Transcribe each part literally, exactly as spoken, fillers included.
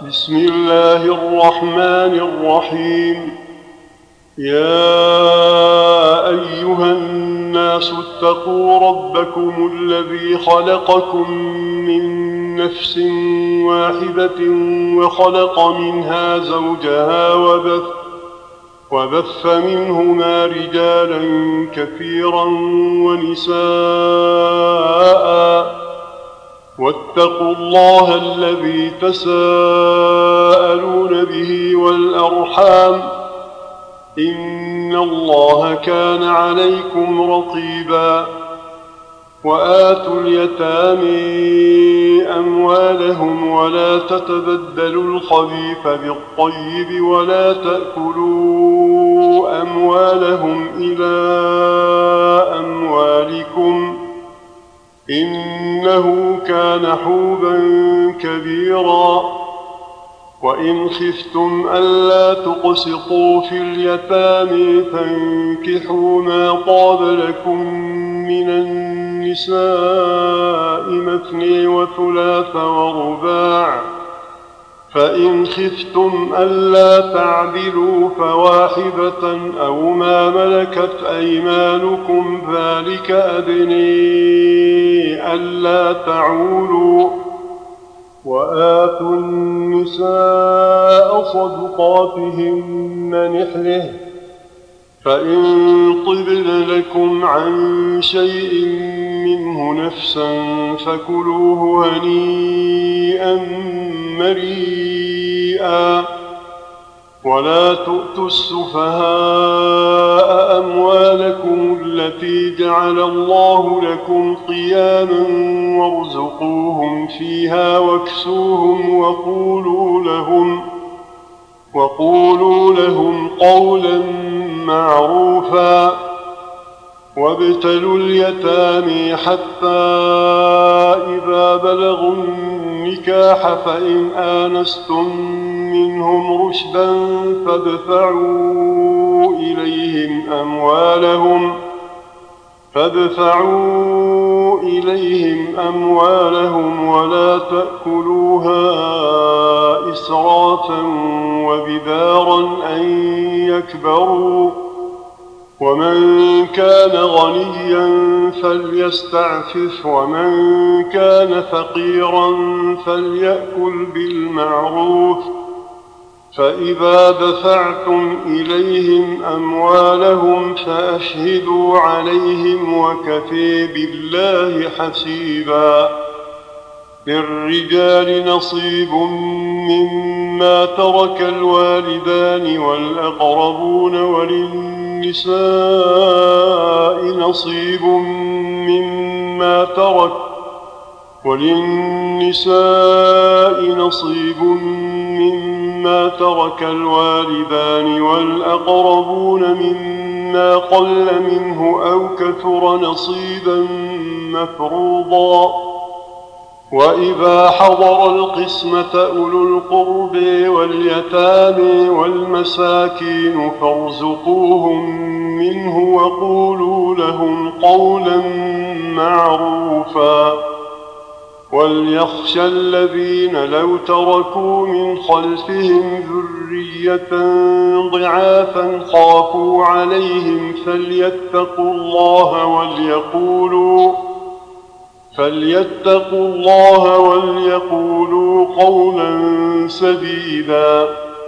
بسم الله الرحمن الرحيم. يا أيها الناس اتقوا ربكم الذي خلقكم من نفس واحدة وخلق منها زوجها وبث, وبث منهما رجالا كثيرا ونساء. واتقوا الله الذي تساءلون به والأرحام إن الله كان عليكم رقيبا. وآتوا اليتامى أموالهم ولا تتبدلوا الخبيث بالطيب ولا تأكلوا أموالهم إلى أموالكم إنه كان حوبا كبيرا. وإن خفتم ألا تقسطوا في اليتامى فانكحوا ما طاب لكم من النساء مثني وثلاث ورباع، فإن خفتم ألا تعدلوا فواحدة أو ما ملكت أيمانكم ذلك أدني ألا تعولوا. وآتوا النساء صدقاتهن نحله، فإن طبن لكم عن شيء منه نفسا فكلوه هنيئا مريئا. ولا تؤتوا السفهاء أموالكم التي جعل الله لكم قياما وارزقوهم فيها واكسوهم وقولوا لهم, وقولوا لهم قولا معروفا. وابتلوا اليتامى حتى إذا بلغوا النكاح فإن آنستم منهم رشدا فادفعوا إليهم أموالهم فادفعوا إليهم أموالهم ولا تأكلوها إسرافا وبدارا أن يكبروا. ومن كان غنيا فليستعفف ومن كان فقيرا فليأكل بالمعروف. فإذا دفعتم إليهم أموالهم فأشهدوا عليهم وكفى بالله حسيبا. للرجال نصيب مما ترك الوالدان والأقربون وللنساء نصيب مما ترك وللنساء نصيب مما ترك الوالدان والأقربون مما قل منه أو كثر نصيبا مفروضا. وإذا حضر القسمة أولو القرب واليتامى والمساكين فارزقوهم منه وقولوا لهم قولا معروفا. وليخشى الذين لو تركوا من خلفهم ذرية ضعافا خافوا عليهم فليتقوا الله وليقولوا فليتقوا الله وليقولوا قولا سديدا.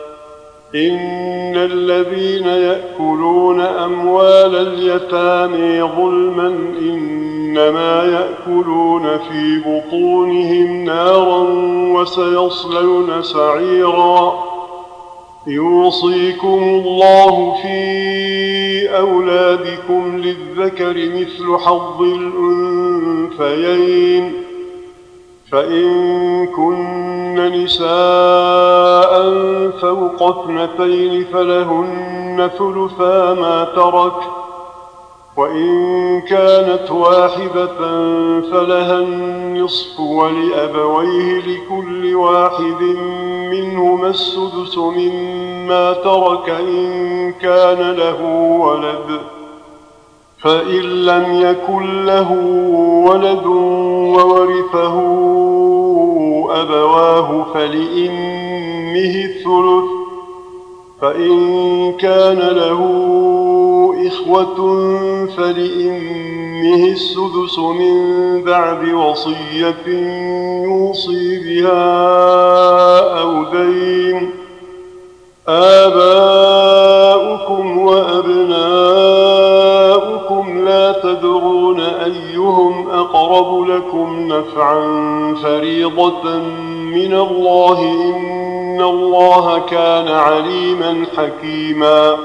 إن الذين يأكلون أموال اليتامى ظلما إنما يأكلون في بطونهم نارا وسيصلون سعيرا. يوصيكم الله في أولادكم للذكر مثل حظ الأنثيين، فإن كن نساء فوق اثنتين فلهن ثلثا ما ترك، وإن كانت واحدة فلها النصف ولأبويه لكل واحد منهما السدس مما ترك إن كان له ولد. فإن لم يكن له ولد وورثه أبواه فلأمه لأمه الثلث، فإن كان له إخوة فلأمه السدس من بعد وصية يوصي بها أو دين. آباؤكم وأبناؤكم لا تدرون أيهم أقرب لكم نفعا فريضة من الله، إن الله كان عليما حكيما.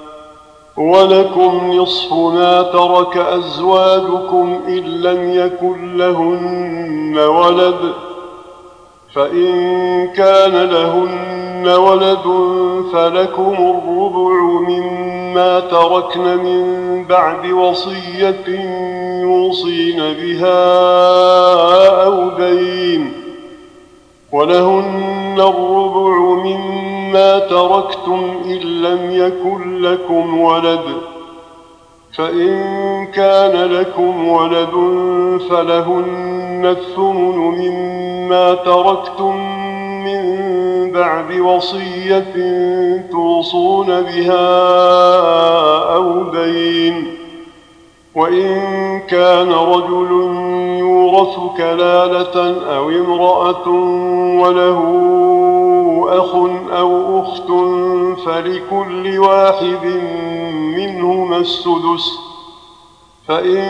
ولكم نصف ما ترك أزواجكم إن لم يكن لهن ولد، فإن كان لهن ولد فلكم الربع مما تركن من بعد وصية يوصين بها أو دين، ولهن الربع مما تركتم إن لم يكن لكم ولد، فإن كان لكم ولد فلهن الثمن مما تركتم من بعد وصية توصون بها أو دين. وإن كان رجل يورث كلالة أو امرأة وله أخ أو أخت فلكل واحد منهما السدس، فإن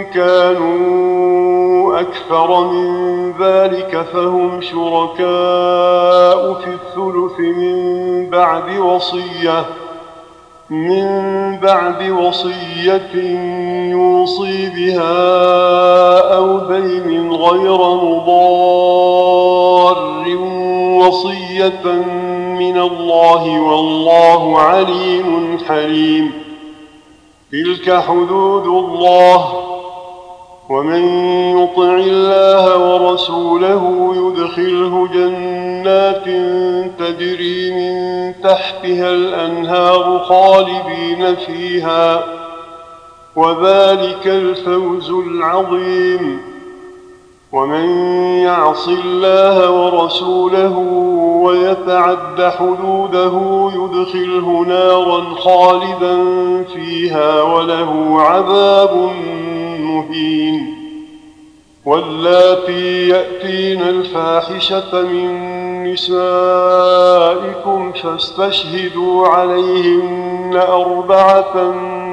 كانوا أكثر من ذلك فهم شركاء في الثلث من بعد وصية من بعد وصية يوصي بها أو دين غير مضار، وصية من الله والله عليم حليم. تلك حدود الله، ومن يطع الله ورسوله يدخله جنات تجري من تحتها الأنهار خالدين فيها، وذلك الفوز العظيم. ومن يعص الله ورسوله ويتعد حدوده يدخله نارا خالدا فيها وله عذاب مهين. واللاتي يأتين الفاحشة من نسائكم فاستشهدوا عليهن أربعة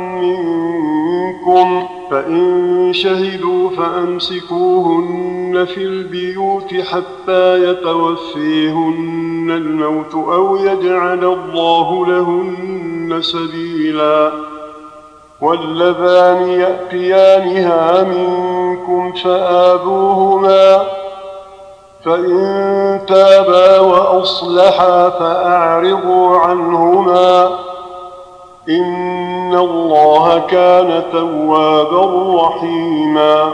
منكم، فإن شهدوا فأمسكوهن في البيوت حتى يتوفيهن الموت أو يجعل الله لهن سبيلا. واللذان يأتيانها منكم فآذوهما، فإن تابا وأصلحا فأعرضوا عنهما، إن الله كان توابا رحيما.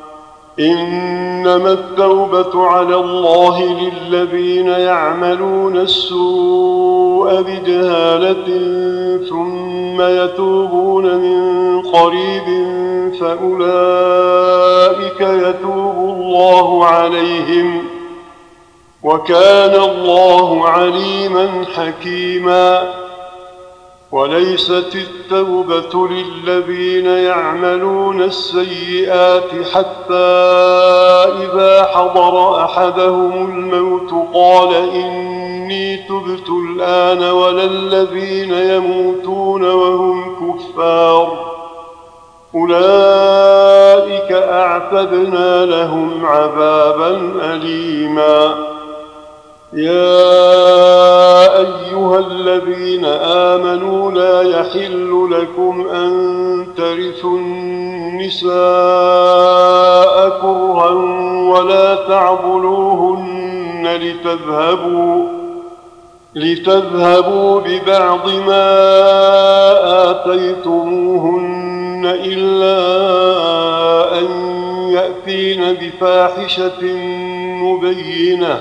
إنما التوبة على الله للذين يعملون السوء بجهالة ثم يتوبون من قريب فأولئك يتوب الله عليهم، وكان الله عليما حكيما. وليست التوبة للذين يعملون السيئات حتى إذا حضر أحدهم الموت قال إني تبت الآن، ولا الذين يموتون وهم كفار، أولئك أعتدنا لهم عذابا أليما. يا أيها الذين آمنوا لا يحل لكم أن ترثوا النساء كرها ولا تعضلوهن لتذهبوا, لتذهبوا ببعض ما آتيتموهن إلا أن يأتين بفاحشة مبينة،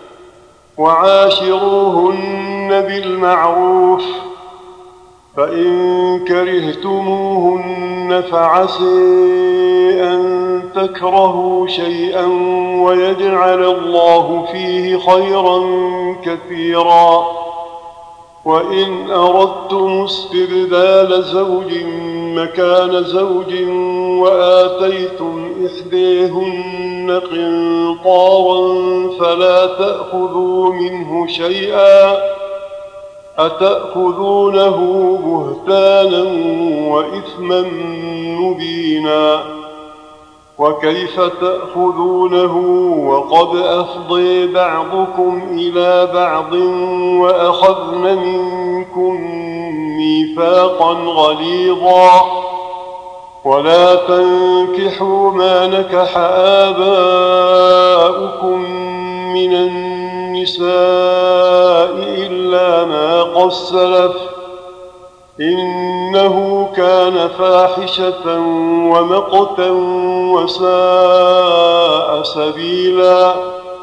وعاشروهن بالمعروف، فإن كرهتموهن فعسي أن تكرهوا شيئا ويجعل الله فيه خيرا كثيرا. وإن أردتم استبدال زوج مكان زوج وآتيتم إحديهن قنطارا فلا تأخذوا منه شيئا أتأخذونه بهتانا وإثما مبينا. وكيف تأخذونه وقد أفضي بعضكم إلى بعض وأخذن منكم ميثاقا غليظا. ولا تنكحوا ما نكح آباؤكم من النساء إلا ما قد سلف إنه كان فاحشة ومقتا وساء سبيلا.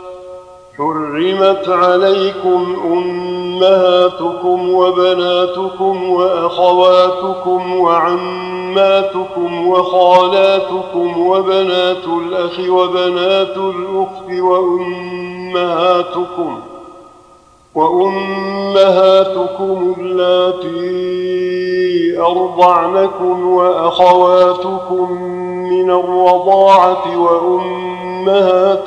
حرمت عليكم أمهاتكم وبناتكم وأخواتكم وعماتكم وخالاتكم وبنات الأخ وبنات الأخت وأمهاتكم وأمهاتكم اللاتي أرضعنكم وأخواتكم من الرضاعة وأمهات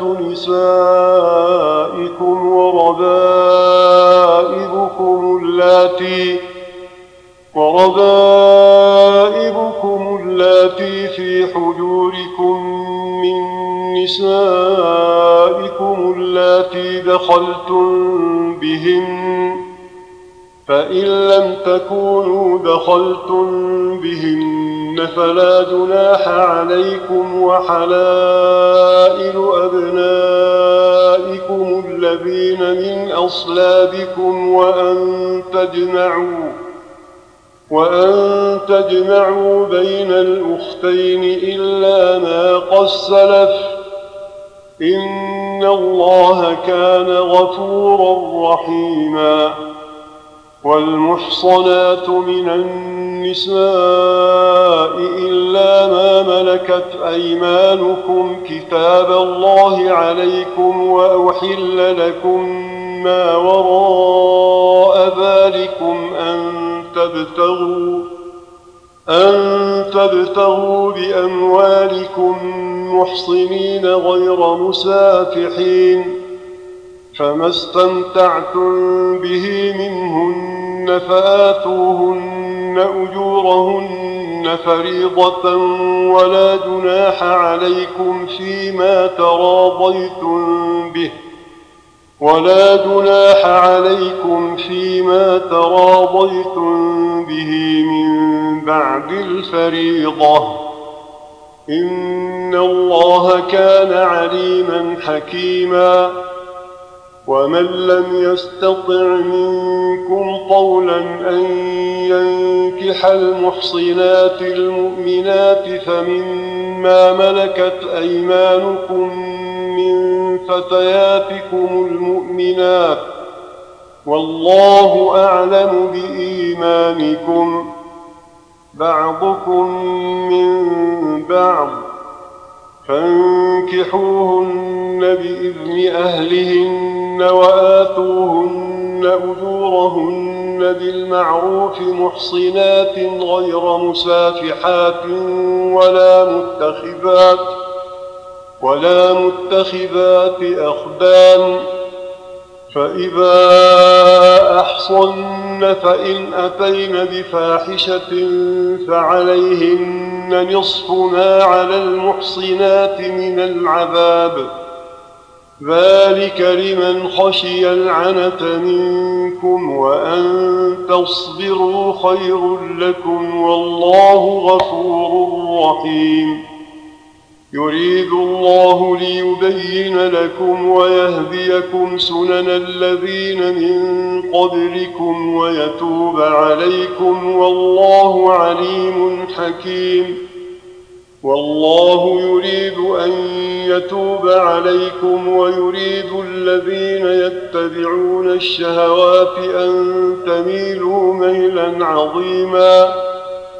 نسائكم وربائبكم اللاتي وربائبكم اللاتي في حجوركم من نسائكم اللاتي دخلتم بهن فإن لم تكونوا دخلتم بهن فلا جناح عليكم وحلائل أبنائكم الذين من أصلابكم وأن تجمعوا وأن تجمعوا بين الأختين إلا ما قد سلف إن الله كان غفورا رحيما. والمحصنات من النساء إلا ما ملكت أيمانكم كتاب الله عليكم وأحل لكم ما وراء ذلكم أن تبتغوا أن تبتغوا بأموالكم محصنين غير مسافحين فما استمتعتم به منهن فآتوهن أجورهن فريضة ولا جناح عليكم فيما تراضيتم به ولا جناح عليكم فيما تراضيتم به من بعد الفريضة إن الله كان عليما حكيما. ومن لم يستطع منكم طولا أن ينكح المحصنات المؤمنات فمما ملكت أيمانكم من فتياتكم المؤمنات والله أعلم بإيمانكم بعضكم من بعض فانكحوهن بإذن أهلهن وآتوهن أجورهن بالمعروف محصنات غير مسافحات ولا متخذات ولا متخذات أخدان فإذا أحصن فإن أتين بفاحشة فعليهن نصف ما على المحصنات من العذاب ذلك لمن خشي العنة منكم وأن تصبروا خير لكم والله غفور رحيم. يريد الله ليبين لكم ويهديكم سنن الذين من قبلكم ويتوب عليكم والله عليم حكيم. والله يريد أن يتوب عليكم ويريد الذين يتبعون الشهوات أن تميلوا ميلا عظيما.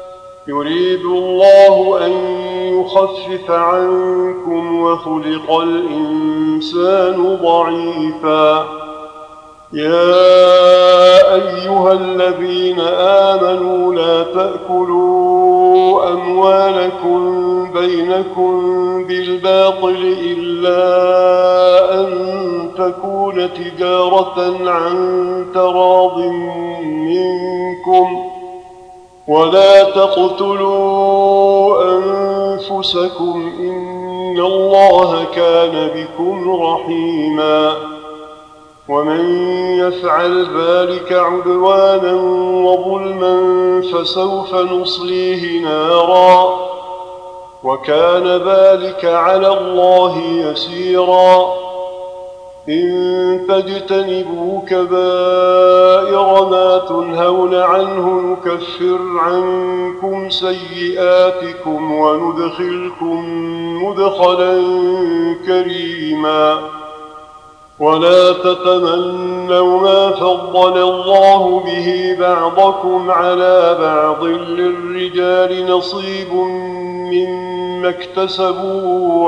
يريد الله أن يخفف عنكم وخلق الإنسان ضعيفا. يا أيها الذين آمنوا لا تأكلوا أموالكم بينكم بالباطل إلا أن تكون تجارة عن تراض منكم ولا تقتلوا أنفسكم إن الله كان بكم رحيما. ومن يفعل ذلك عدوانا وظلما فسوف نصليه نارا وكان ذلك على الله يسيرا. إن تجتنبوا كبائر ما تنهون عنه نكفر عنكم سيئاتكم وندخلكم مدخلا كريما. ولا تتمنوا ما فضل الله به بعضكم على بعض للرجال نصيب مما اكتسبوا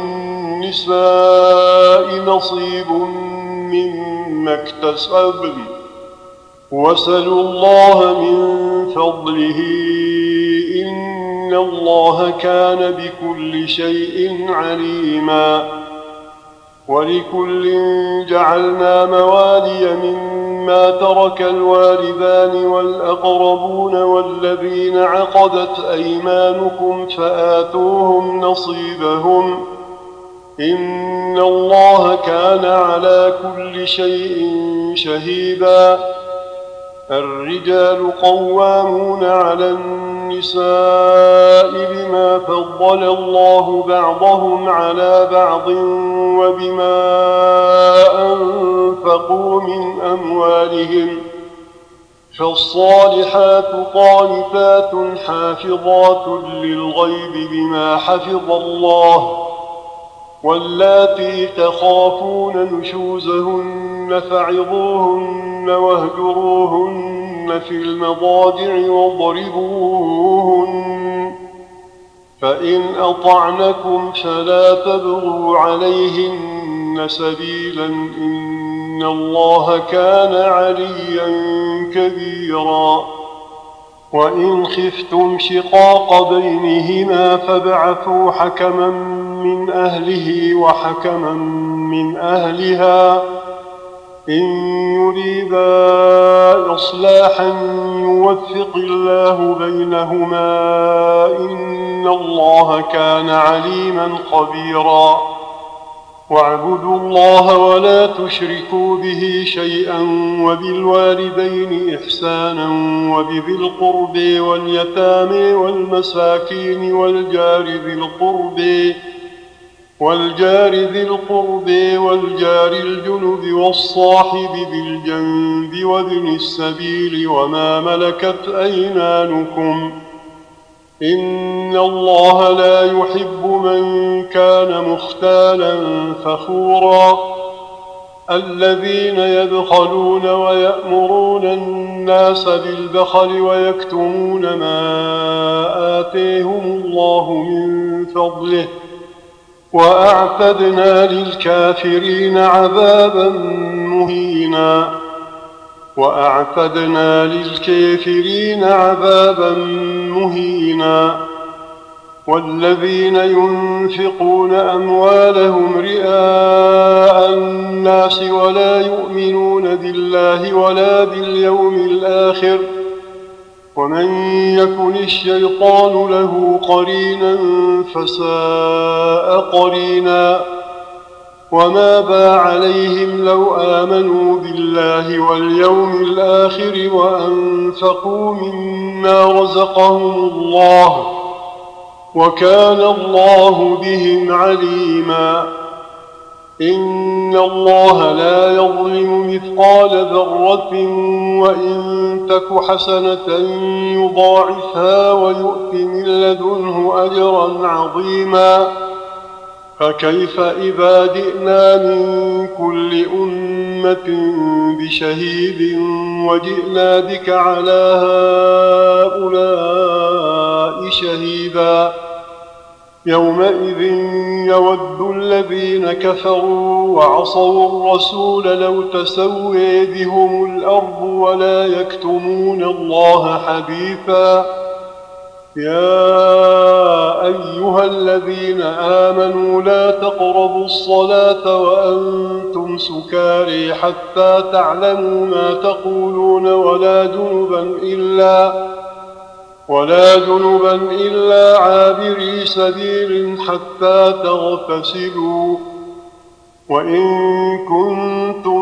وللنساء نصيب مما اكتسبن واسألوا الله من فضله إن الله كان بكل شيء عليما. ولكل جعلنا موالي مما ترك الوالدان والأقربون والذين عقدت أيمانكم فآتوهم نصيبهم إن الله كان على كل شيء شهيدا. الرجال قوامون على النساء بما فضل الله بعضهم على بعض وبما أنفقوا من أموالهم فالصالحات قانتات حافظات للغيب بما حفظ الله واللاتي تخافون نشوزهن فعظوهن واهجروهن في المضاجع واضربوهن فإن أطعنكم فلا تبغوا عليهن سبيلا إن الله كان عليا كبيرا. وإن خفتم شقاق بينهما فابعثوا حكما من أهله وحكما من أهلها إن يريدا إصلاحا يوفق الله بينهما إن الله كان عليما خبيرا. واعبدوا الله ولا تشركوا به شيئا وبالوالدين إحسانا وبذي القرب واليتامى والمساكين والجار ذي القرب والجار ذي القرب والجار الجنب والصاحب بالجنب وابن السبيل وما ملكت أيمانكم إن الله لا يحب من كان مختالا فخورا. الذين يبخلون ويأمرون الناس بالبخل ويكتمون ما آتيهم الله من فضله وأعتدنا للكافرين عذابا مهينا وأعتدنا للكافرين عذابا مهينا. والذين ينفقون أموالهم رئاء الناس ولا يؤمنون بالله ولا باليوم الآخر ومن يكن الشيطان له قرينا فساء قرينا. وماذا عليهم لو آمنوا بالله واليوم الآخر وأنفقوا مما رزقهم الله وكان الله بهم عليما. إن الله لا يظلم مثقال ذرة وإن تك حسنة يضاعفها ويؤت من لدنه أجرا عظيما. فكيف إذا جئنا من كل أمة بشهيد وجئنا بك على هؤلاء شهيدا يومئذ يود الذين كفروا وعصوا الرسول لو تسوي بهم الأرض ولا يكتمون الله حديثا يا أيها الذين آمنوا لا تقربوا الصلاة وأنتم سكاري حتى تعلموا ما تقولون ولا جنبا إلا ولا جنبا إلا عابري سبيل حتى تغتسلوا وإن كنتم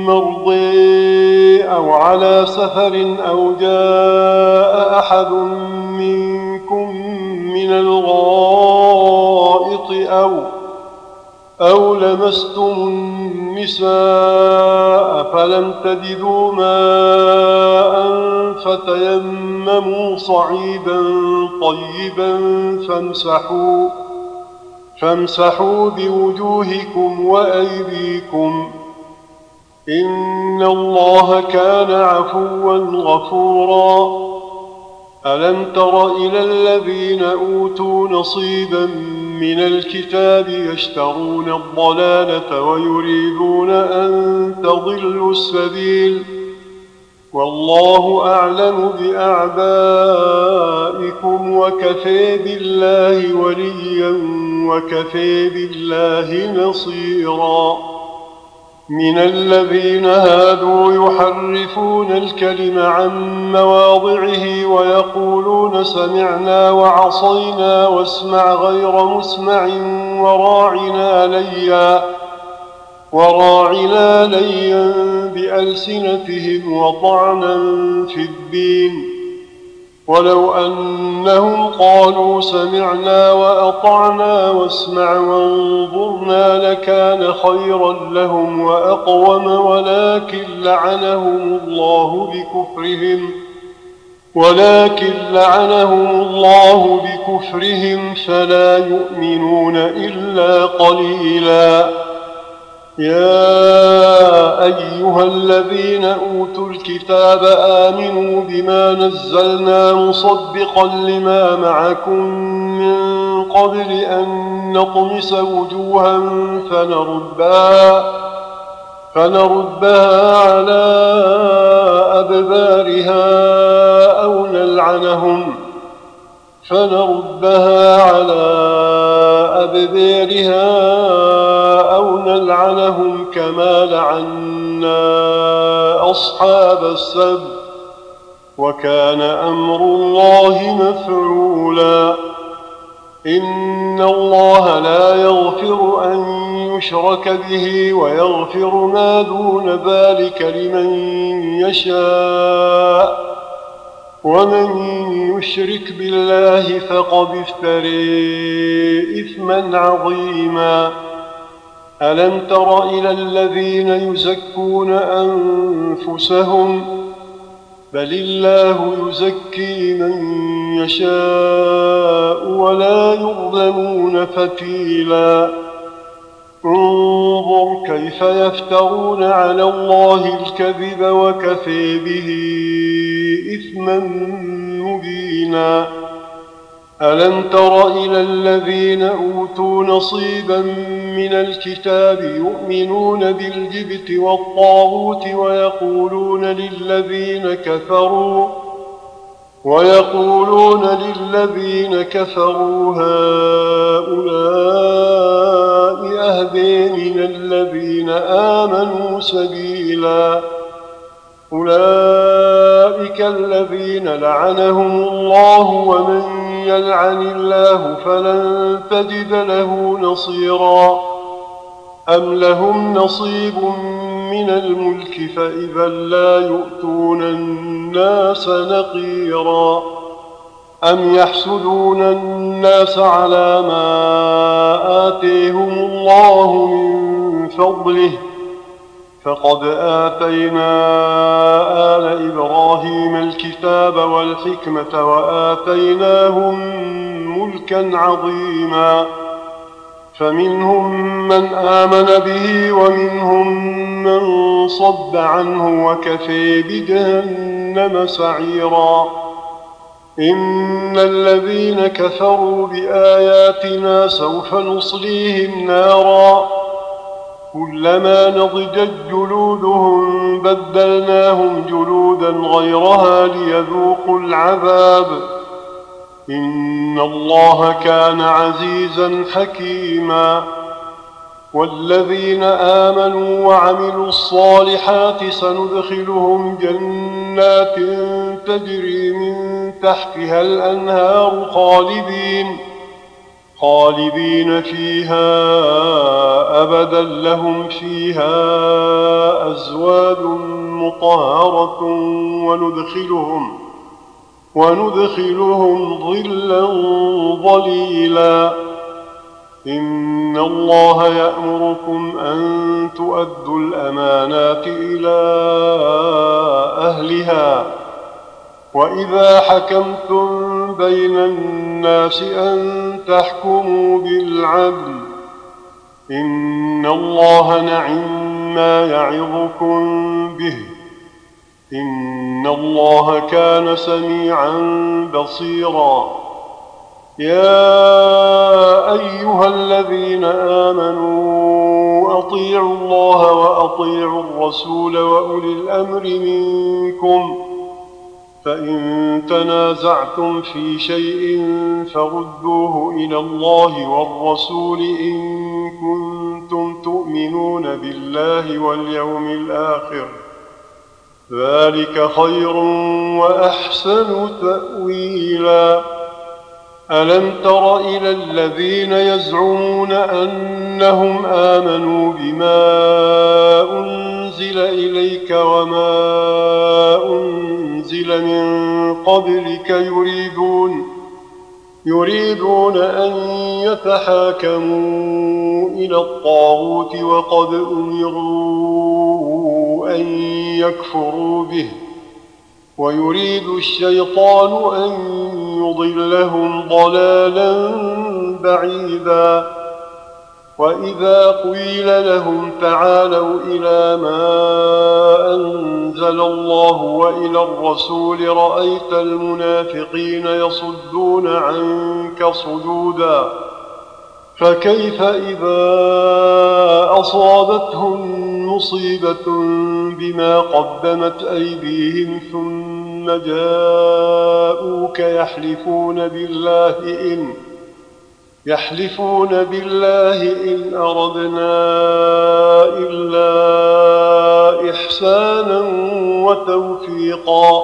مرضي أو على سفر أو جاء أحد منكم من الغائط أو أو لمستم النساء فلم تجدوا ماء فتيمموا صعيدا طيبا فامسحوا فامسحوا بوجوهكم وأيديكم إن الله كان عفوا غفورا ألم تر إلى الذين أوتوا نصيبا من الكتاب يشترون الضلالة ويريدون أن تضلوا السبيل والله أعلم بأعدائكم وكفى بالله وليا وكفى بالله نصيرا من الذين هادوا يحرفون الكلم عن مواضعه ويقولون سمعنا وعصينا واسمع غير مسمع وراعنا ليا وراعنا ليا بألسنتهم وطعنا في الدين ولو أنهم قالوا سمعنا وأطعنا واسمع وانظرنا لكان خيرا لهم وأقوم ولكن لعنهم الله بكفرهم ولكن لعنهم الله بكفرهم فلا يؤمنون إلا قليلا يا أيها الذين أوتوا الكتاب آمنوا بما نزلنا مصدقا لما معكم من قبل أن نطمس وجوها فنردها, فنردها على أدبارها أو نلعنهم فنردها على أدبارها أو نلعنهم كما لعنا أصحاب السبت وكان أمر الله مفعولا إن الله لا يغفر أن يشرك به ويغفر ما دون ذلك لمن يشاء ومن يشرك بالله فقد افتري إثما عظيما ألم تر إلى الذين يزكون أنفسهم بل الله يزكي من يشاء ولا يظلمون فتيلا انظر كيف يفترون على الله الكذب وكفى به إثما مبينا ألم تر إلى الذين أوتوا نصيبا من الكتاب يؤمنون بالجبت والطاغوت ويقولون للذين كفروا ويقولون للذين كفروا هؤلاء أهدى من الذين آمنوا سبيلا أولئك الذين لعنهم الله ومن يلعن الله فلن تجد له نصيرا أم لهم نصيب من الملك فإذا لا يؤتون الناس نقيرا أم يحسدون الناس على ما آتيهم الله من فضله فقد آتينا آل إبراهيم الكتاب والحكمة وآتيناهم ملكا عظيما فمنهم من آمن به ومنهم من صد عنه وكفى بجهنم سعيرا. إن الذين كفروا بآياتنا سوف نصليهم نارا كلما نضجت جلودهم بدلناهم جلودا غيرها ليذوقوا العذاب إن الله كان عزيزا حكيما. والذين آمنوا وعملوا الصالحات سندخلهم جنات تجري من تحتها الأنهار خالدين خالدين فيها أبدا لهم فيها أزواج مطهرة وندخلهم وندخلهم ظلا ظليلا. إن الله يأمركم أن تؤدوا الأمانات إلى أهلها وإذا حكمتم بين الناس أن تحكموا بالعدل إن الله نعم ما يعظكم به إن الله كان سميعا بصيرا. يا أيها الذين آمنوا أطيعوا الله وأطيعوا الرسول وأولي الأمر منكم فإن تنازعتم في شيء فردوه إلى الله والرسول إن كنتم تؤمنون بالله واليوم الآخر ذلك خير وأحسن تأويلا. ألم تر إلى الذين يزعمون أنهم آمنوا بما أنزل إليك وما أنزل من قبلك يريدون يريدون أن يتحاكموا إلى الطاغوت وقد أمروا أن يكفروا به ويريد الشيطان أن يضلهم ضلالا بعيدا. وإذا قيل لهم تعالوا إلى ما أنزل الله وإلى الرسول رأيت المنافقين يصدون عنك صدودا. فكيف إذا أصابتهم مصيبة بما قدمت أيديهم ثم جاءوك يحلفون بالله إن يحلفون بالله إن أردنا إلا إحسانا وتوفيقا.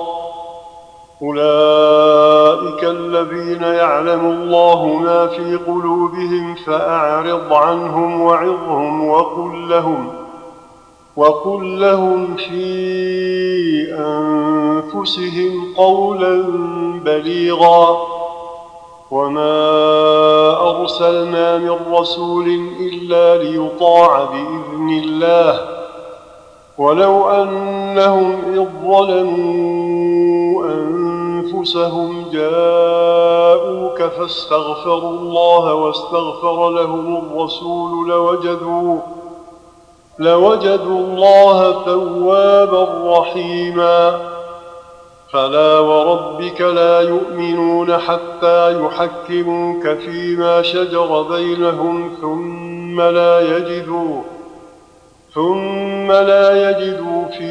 أولئك الذين يعلم الله ما في قلوبهم فأعرض عنهم وعظهم وقل لهم وقل لهم في أنفسهم قولا بليغا. وما أرسلنا من رسول إلا ليطاع بإذن الله ولو أنهم إذ ظلموا أنفسهم جاءوك فاستغفروا الله واستغفر لهم الرسول لوجدوا لوجدوا الله توابا رحيما. فلا وربك لا يؤمنون حتى يحكموك فيما شجر بينهم ثم لا يجدوا ثم لا يجدوا في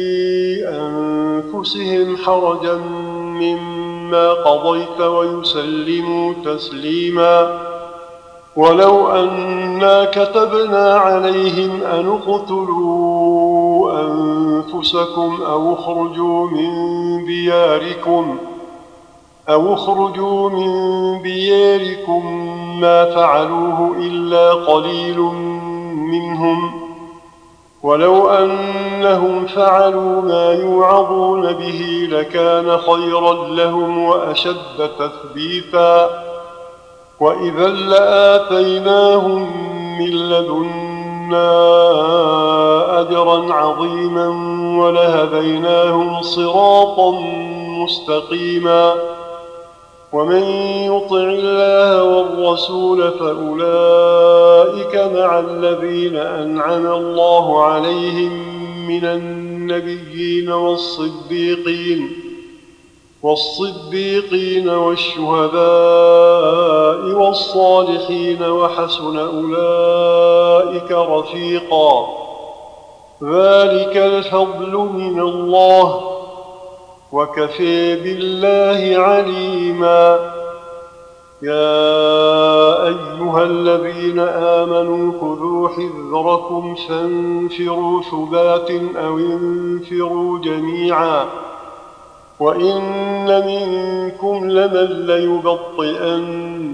أنفسهم حرجا مما قضيت ويسلموا تسليما. ولو أنا كتبنا عليهم أن اقتلوا أنفسكم أو اخرجوا من دياركم أو اخرجوا من دياركم ما فعلوه إلا قليل منهم ولو أنهم فعلوا ما يوعظون به لكان خيرا لهم وأشد تثبيتا. وإذا لآتيناهم من لدنا أجرا عظيما ولهديناهم صراطا مستقيما. ومن يطع الله والرسول فأولئك مع الذين أنعم الله عليهم من النبيين والصديقين والصديقين والشهداء والصالحين وحسن أولئك رفيقا. ذلك الفضل من الله وكفى بالله عليما. يا أيها الذين آمنوا خذوا حذركم فانفروا ثبات أو انفروا جميعا وإن منكم لمن ليبطئن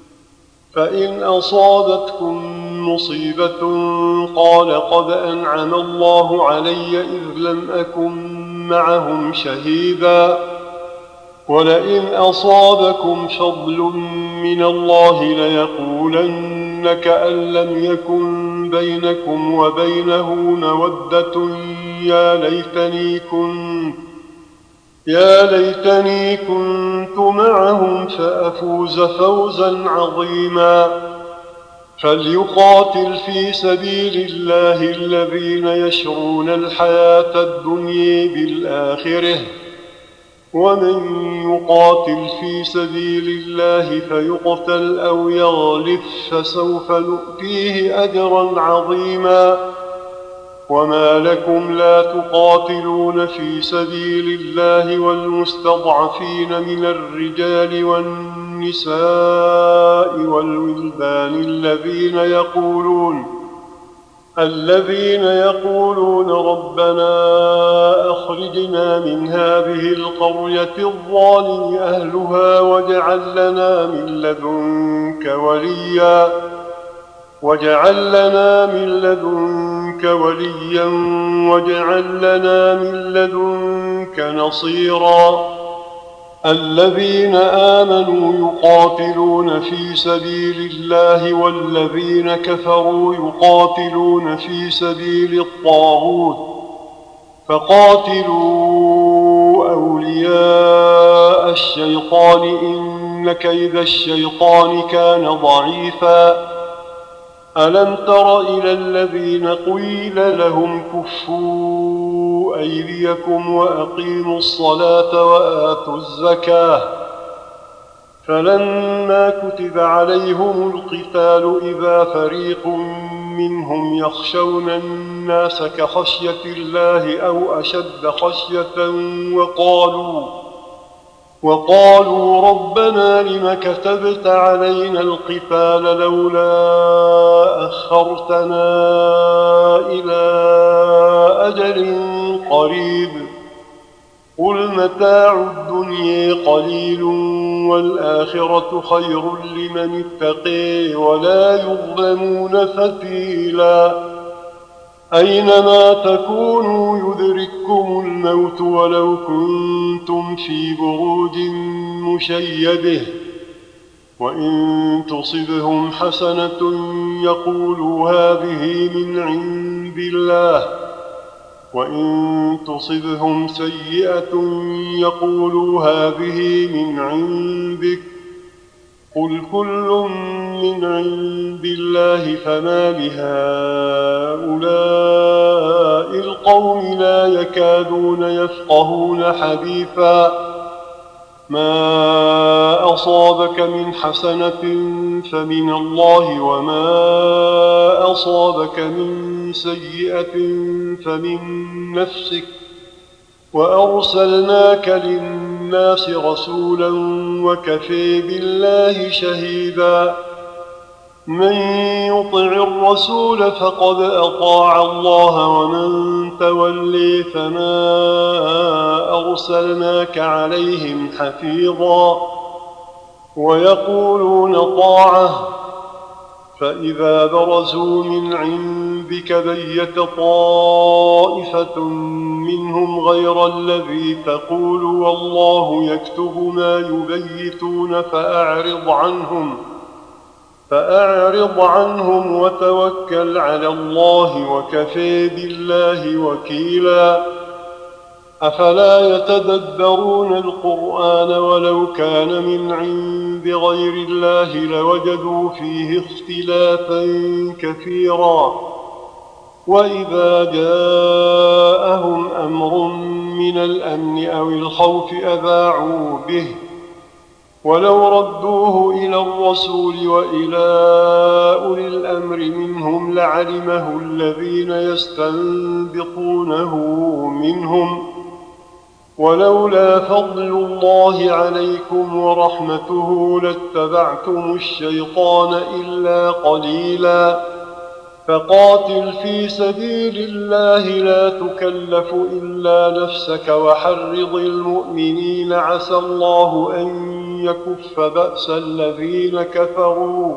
فإن أصابتكم مصيبة قال قد أنعم الله علي إذ لم أكن معهم شهيدا ولئن أصابكم فضل من الله ليقولن كأن لم يكن بينكم وبينه مودة يا ليتني كنت يا ليتني كنت معهم فأفوز فوزا عظيما. فليقاتل في سبيل الله الذين يشرون الحياة الدنيا بالآخرة ومن يقاتل في سبيل الله فيقتل أو يغلب فسوف نؤتيه أجرا عظيما. وما لكم لا تقاتلون في سبيل الله والمستضعفين من الرجال والنساء والولدان الذين يقولون الذين يقولون ربنا أخرجنا من هذه القرية الظالم أهلها واجعل لنا من لدنك وليا واجعل لنا من لدنك وليا واجعل لنا من لدنك نصيرا. الذين آمنوا يقاتلون في سبيل الله والذين كفروا يقاتلون في سبيل الطاغوت فقاتلوا أولياء الشيطان إن كيد الشيطان كان ضعيفا. ألم تر إلى الذين قيل لهم كفوا أيديكم وأقيموا الصلاة وآتوا الزكاة فلما كتب عليهم القتال إذا فريق منهم يخشون الناس كخشية الله أو أشد خشية وقالوا وقالوا ربنا لم كتبت علينا القتال لولا أخرتنا إلى أجل قريب قل متاع الدنيا قليل والآخرة خير لمن اتقي ولا يظلمون فتيلا. أينما تكونوا يدرككم الموت ولو كنتم في بروج مشيده وإن تصبهم حسنة يقولوا هذه من عند الله وإن تصبهم سيئة يقولوا هذه من عندك قل كل من عند الله فما لهؤلاء القوم لا يكادون يفقهون حديثا. ما أصابك من حسنة فمن الله وما أصابك من سيئة فمن نفسك وأرسلناك للناس رسولا وكفى بالله شهيدا. من يطع الرسول فقد أطاع الله ومن تولي فما أرسلناك عليهم حفيظا. ويقولون طاعة فإذا برزوا من عندك بيت طائفة منهم غير الذي تقول والله يكتب ما يبيتون فأعرض عنهم فأعرض عنهم وتوكل على الله وكفى بالله وكيلا. أفلا يتدبرون القرآن ولو كان من عند غير الله لوجدوا فيه اختلافا كثيرا وإذا جاءهم أمر من الأمن أو الخوف أذاعوا به ولو ردوه إلى الرسول وإلى أولي الأمر منهم لعلمه الذين يستنبطونه منهم ولولا فضل الله عليكم ورحمته لاتبعتم الشيطان إلا قليلا فقاتل في سبيل الله لا تكلف إلا نفسك وحرض المؤمنين عسى الله أن يكف بأس الذين كفروا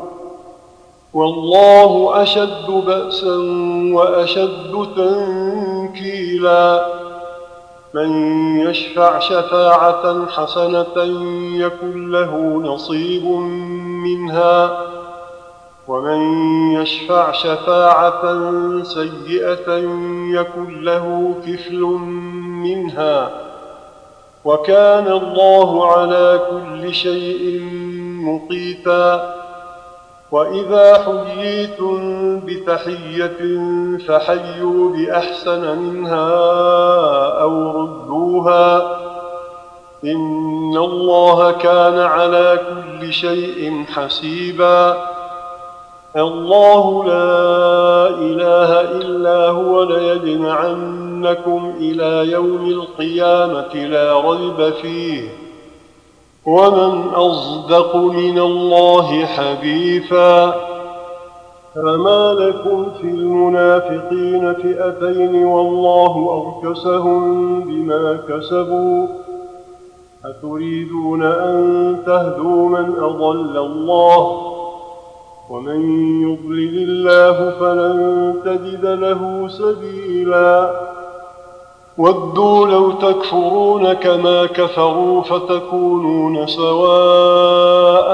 والله أشد بأسا وأشد تنكيلا من يشفع شفاعة حسنة يكن له نصيب منها ومن يشفع شفاعة سيئة يكن له كفل منها وكان الله على كل شيء مقيتا وإذا حييتم بتحية فحيوا بأحسن منها أو ردوها إن الله كان على كل شيء حسيبا الله لا إله إلا هو ليجمعنكم إلى يوم القيامة لا ريب فيه ومن أصدق من الله حديثا فما لكم في المنافقين فئتين والله أركسهم بما كسبوا أتريدون أن تهدوا من أضل الله ومن يضلل الله فلن تجد له سبيلا ودوا لو تكفرون كما كفروا فتكونون سواء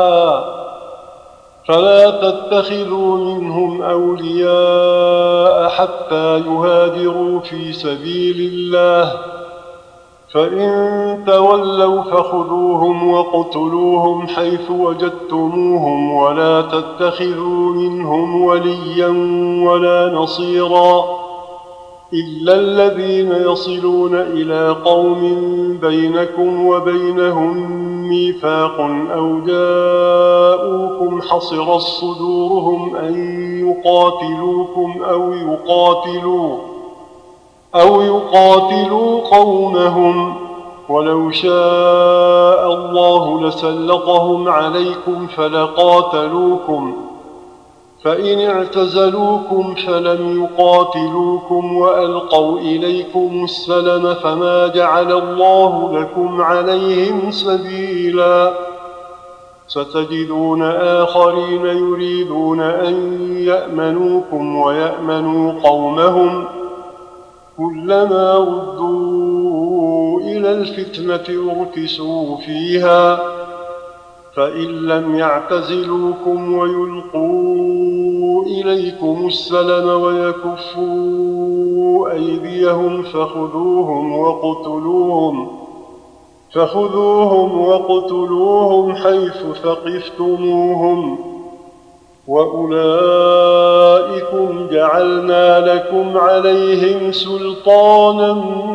فلا تتخذوا منهم أولياء حتى يهاجروا في سبيل الله فإن تولوا فخذوهم واقتلوهم حيث وجدتموهم ولا تتخذوا منهم وليا ولا نصيرا إلا الذين يصلون إلى قوم بينكم وبينهم ميثاق أو جاءوكم حصرت صدورهم أن يقاتلوكم أو يقاتلوا أو يقاتلوا قومهم ولو شاء الله لسلطهم عليكم فلقاتلوكم فإن اعتزلوكم فلم يقاتلوكم وألقوا إليكم السلم فما جعل الله لكم عليهم سبيلا ستجدون آخرين يريدون أن يأمنوكم ويأمنوا قومهم كلما ردوا إلى الفتنة أركسوا فيها فإن لم يعتزلوكم ويلقوا إليكم السلم ويكفوا أيديهم فخذوهم وقتلوهم فخذوهم وقتلوهم حيث ثقفتموهم وأولئكم جعلنا لكم عليهم سلطانا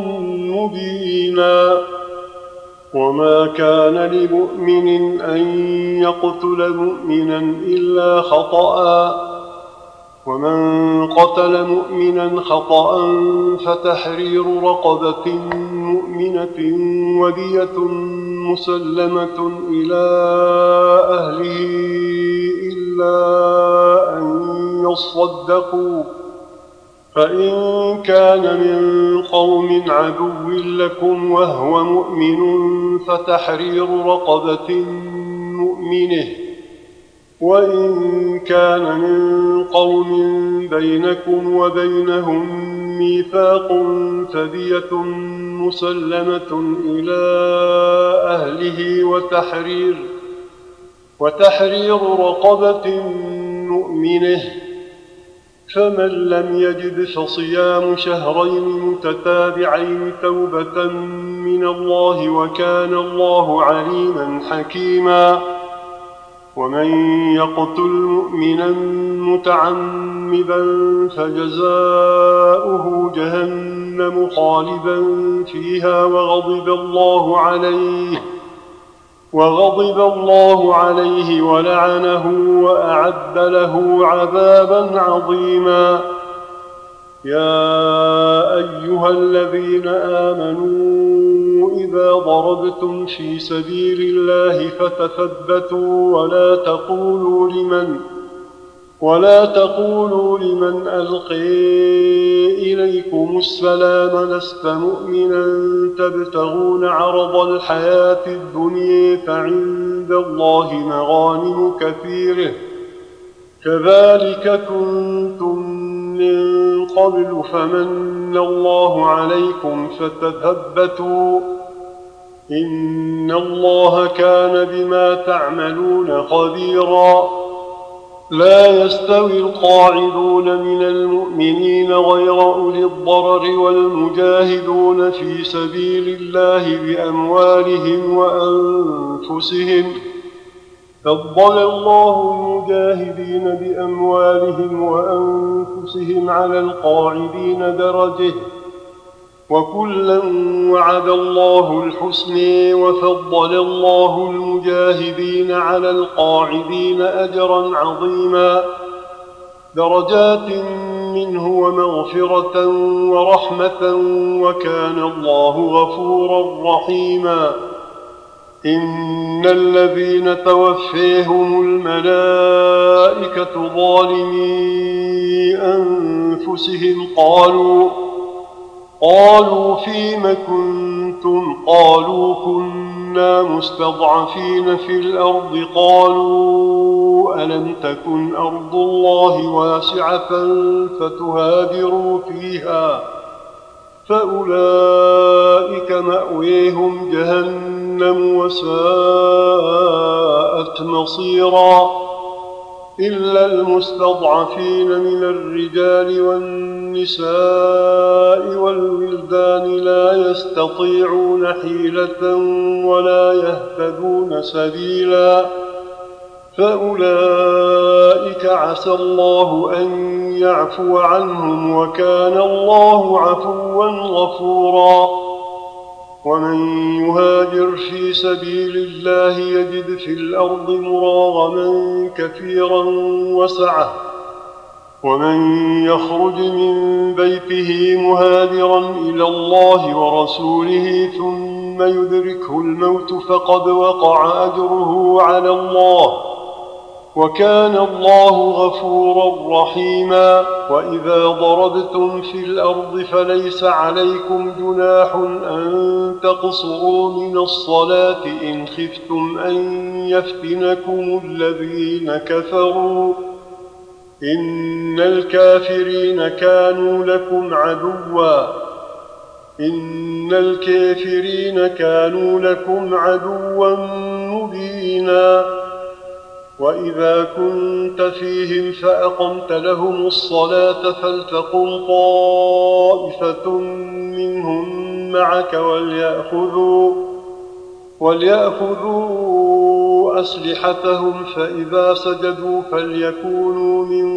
مبينا وما كان لمؤمن أن يقتل مؤمنا إلا خطأ ومن قتل مؤمنا خطأ فتحرير رقبة مؤمنة ودية مسلمة إلى أهله إلا أن يصدقوا فإن كان من قوم عدو لكم وهو مؤمن فتحرير رقبة مؤمنة وإن كان من قوم بينكم وبينهم ميثاق فدية مسلمة إلى أهله وتحرير وتحرير رقبة مؤمنة فمن لم يجد فصيام شهرين متتابعين توبة من الله وكان الله عليما حكيما. ومن يقتل مؤمنا متعمدا فجزاؤه جهنم خالدا فيها وغضب الله عليه وغضب الله عليه ولعنه وأعد له عذابا عظيما. يا أيها الذين آمنوا إذا ضربتم في سبيل الله فتثبتوا ولا تقولوا لمن ولا تقولوا لمن ألقي إليكم السلام لست مؤمنا تبتغون عرض الحياة الدنيا فعند الله مغانم كثيرة كذلك كنتم من قبل فمن الله عليكم فتثبتوا إن الله كان بما تعملون خبيرا. لا يستوي القاعدون من المؤمنين غير أولي الضرر والمجاهدون في سبيل الله بأموالهم وأنفسهم فضل الله المجاهدين بأموالهم وأنفسهم على القاعدين درجة وكلا وعد الله الحسنى وفضل الله المجاهدين على القاعدين أجرا عظيما درجات منه ومغفرة ورحمة وكان الله غفورا رحيما. إن الذين توفيهم الملائكة ظالمي أنفسهم قالوا قالوا فيم كنتم قالوا كنا مستضعفين في الأرض قالوا ألم تكن أرض الله واسعة فتهاجروا فيها فأولئك مأويهم جهنم وساءت مصيرا. إلا المستضعفين من الرجال والنساء والولدان لا يستطيعون حيلة ولا يهتدون سبيلا فأولئك عسى الله أن يعفو عنهم وكان الله عفوا غفورا. ومن يهاجر في سبيل الله يجد في الأرض مراغما كثيرا وسعة ومن يخرج من بيته مهاجرا إلى الله ورسوله ثم يدركه الموت فقد وقع أجره على الله وكان الله غفورا رحيما. وإذا ضربتم في الأرض فليس عليكم جناح أن تقصروا من الصلاة إن خفتم أن يفتنكم الذين كفروا إن الكافرين كانوا لكم عدوا إن الكافرين كانوا لكم عدوا مبينا. وإذا كنت فيهم فأقمت لهم الصلاة فلتقم طائفة منهم معك وليأخذوا, وليأخذوا أسلحتهم فإذا سجدوا فليكونوا من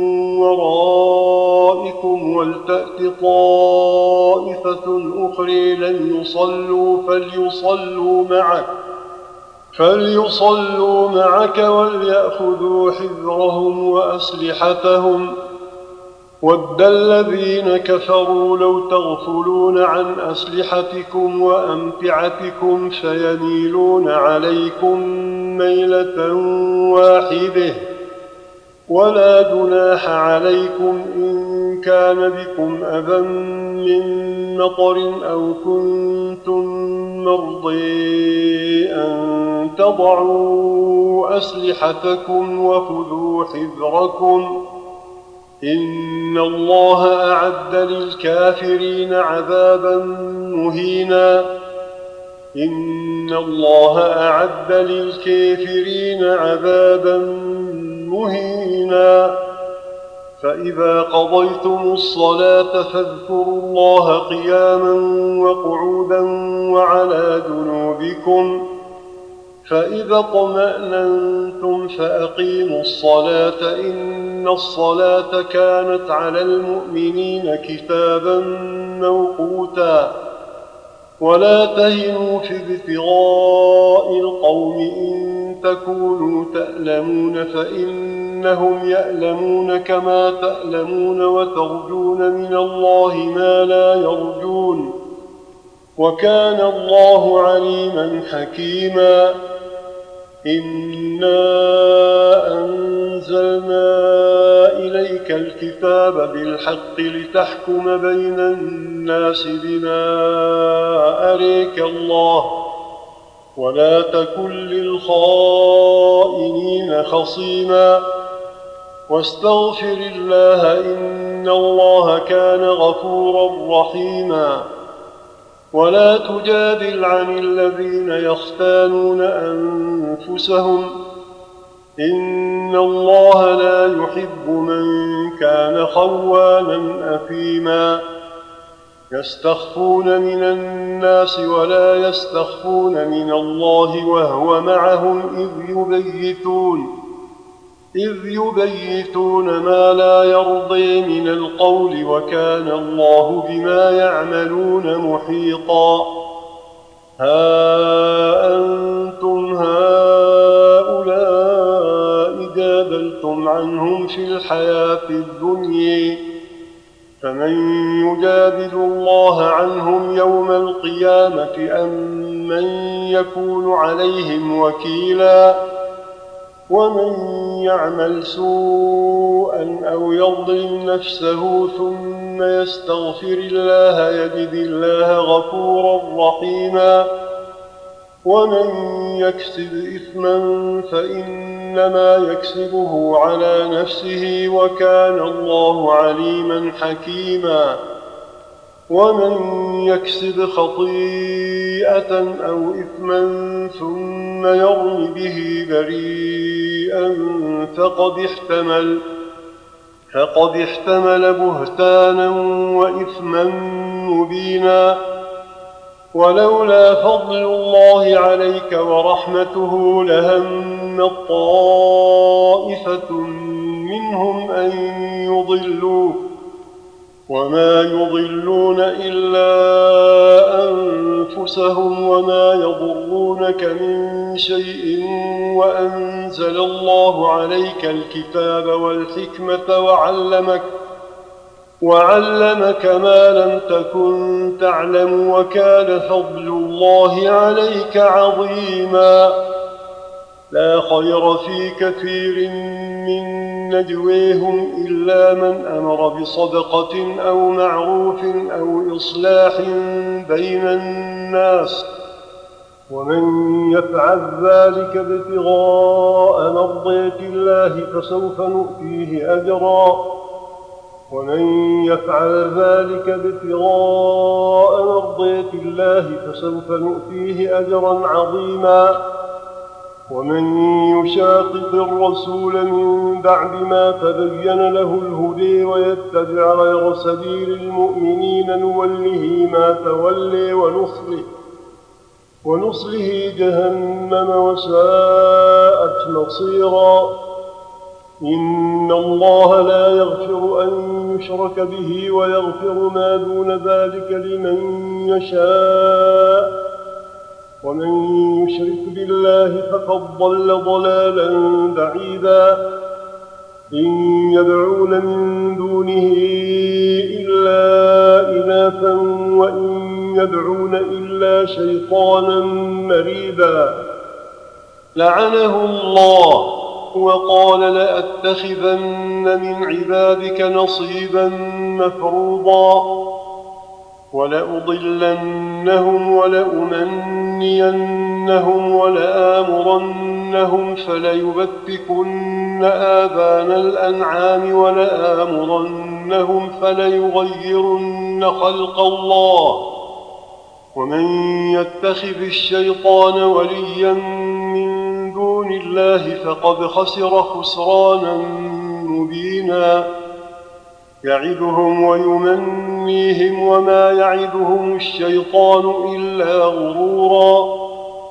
ورائكم ولتأت طائفة أخرى لم يصلوا فليصلوا معك فليصلوا معك وليأخذوا حذرهم وأسلحتهم ود الذين كفروا لو تغفلون عن أسلحتكم وأمتعتكم فيميلون عليكم ميلة واحدة ولا جناح عليكم إن كان بكم أذى من مطر أو كنتم مرضي أن تضعوا أسلحتكم وخذوا حذركم إن الله أعد للكافرين عذابا مهينا إن الله أعد للكافرين عذابا مهينا فإذا قضيتم الصلاة فاذكروا الله قياما وقعودا وعلى جنوبكم، فإذا اطمأننتم فأقيموا الصلاة إن الصلاة كانت على المؤمنين كتابا موقوتا. ولا تهنوا في ابتغاء القوم إن تكونوا تألمون فإنهم يألمون كما تألمون وترجون من الله ما لا يرجون، وكان الله عليما حكيما. إنا أنزلنا إليك الكتاب بالحق لتحكم بين الناس بما أريك الله، ولا تكن للخائنين خصيما، واستغفر الله إن الله كان غفورا رحيما. ولا تجادل عن الذين يختانون أنفسهم، إن الله لا يحب من كان خوانا أثيما. يستخفون من الناس ولا يستخفون من الله وهو معهم إذ يبيتون إذ يبيتون ما لا يرضي من القول، وكان الله بما يعملون محيطا. ها أنتم هؤلاء جادلتم عنهم في الحياة الدنيا، فمن يجادل الله عنهم يوم القيامة أم من يكون عليهم وكيلا؟ ومن يعمل سوءا أو يظلم نفسه ثم يستغفر الله يجد الله غفورا رحيما. ومن يكسب إثما فإنما يكسبه على نفسه، وكان الله عليما حكيما. ومن يكسب خطيئة أو إثما ثم يرم به بريئا فقد احتمل فقد احتمل بهتانا وإثما مبينا. ولولا فضل الله عليك ورحمته لهم طائفة منهم أن يضلوك، وما يضلون إلا أنفسهم وما يضرونك من شيء، وأنزل الله عليك الكتاب والحكمة وعلمك وعلمك ما لم تكن تعلم، وكان فضل الله عليك عظيما. لا خير في كثير من نجويهم إلا من أمر بصدقة أو معروف أو إصلاح بين الناس، ومن يفعل ذلك ابتغاء مرضات الله فسوف نؤتيه أجرا ومن يفعل ذلك ابتغاء مرضات الله فسوف نؤتيه أجرا عظيما. ومن يشاقق الرسول من بعد ما تبين له الهدى ويتبع غير سبيل المؤمنين نوله ما تولي ونصله ونصله جهنم وساءت مصيرا. إن الله لا يغفر أن يشرك به ويغفر ما دون ذلك لمن يشاء، ومن يشرك بالله فقد ضل ضلالا بعيدا. إن يدعون من دونه إلا إناثا وإن يدعون إلا شيطانا مريدا لعنه الله وقال لأتخذن من عبادك نصيبا مفروضا ولأضلنهم ولأمنينهم ولآمرنهم فليبتكن آذان الأنعام ولآمرنهم فليغيرن خلق الله. ومن يتخذ الشيطان وليا من دون الله فقد خسر خسرانا مبينا. يعدهم ويمنيهم وما يعدهم الشيطان إلا غرورا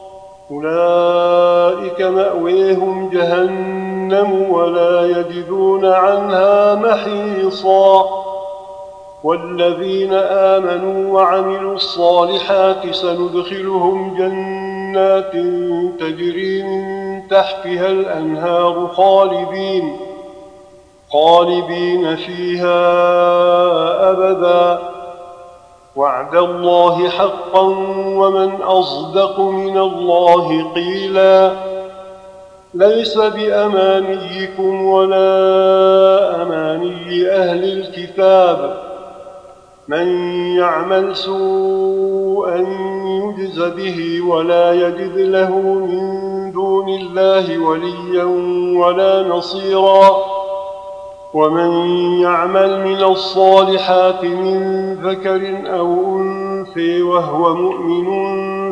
أولئك مأويهم جهنم ولا يجدون عنها محيصا والذين آمنوا وعملوا الصالحات سندخلهم جنات تجري من تحتها الأنهار خالدين خالدين فيها أبدا وعد الله حقا ومن أصدق من الله قيلا ليس بأمانيكم ولا أماني أهل الكتاب من يعمل سوءا يجز به ولا يجد له من دون الله وليا ولا نصيرا ومن يعمل من الصالحات من ذكر أو أنثى وهو مؤمن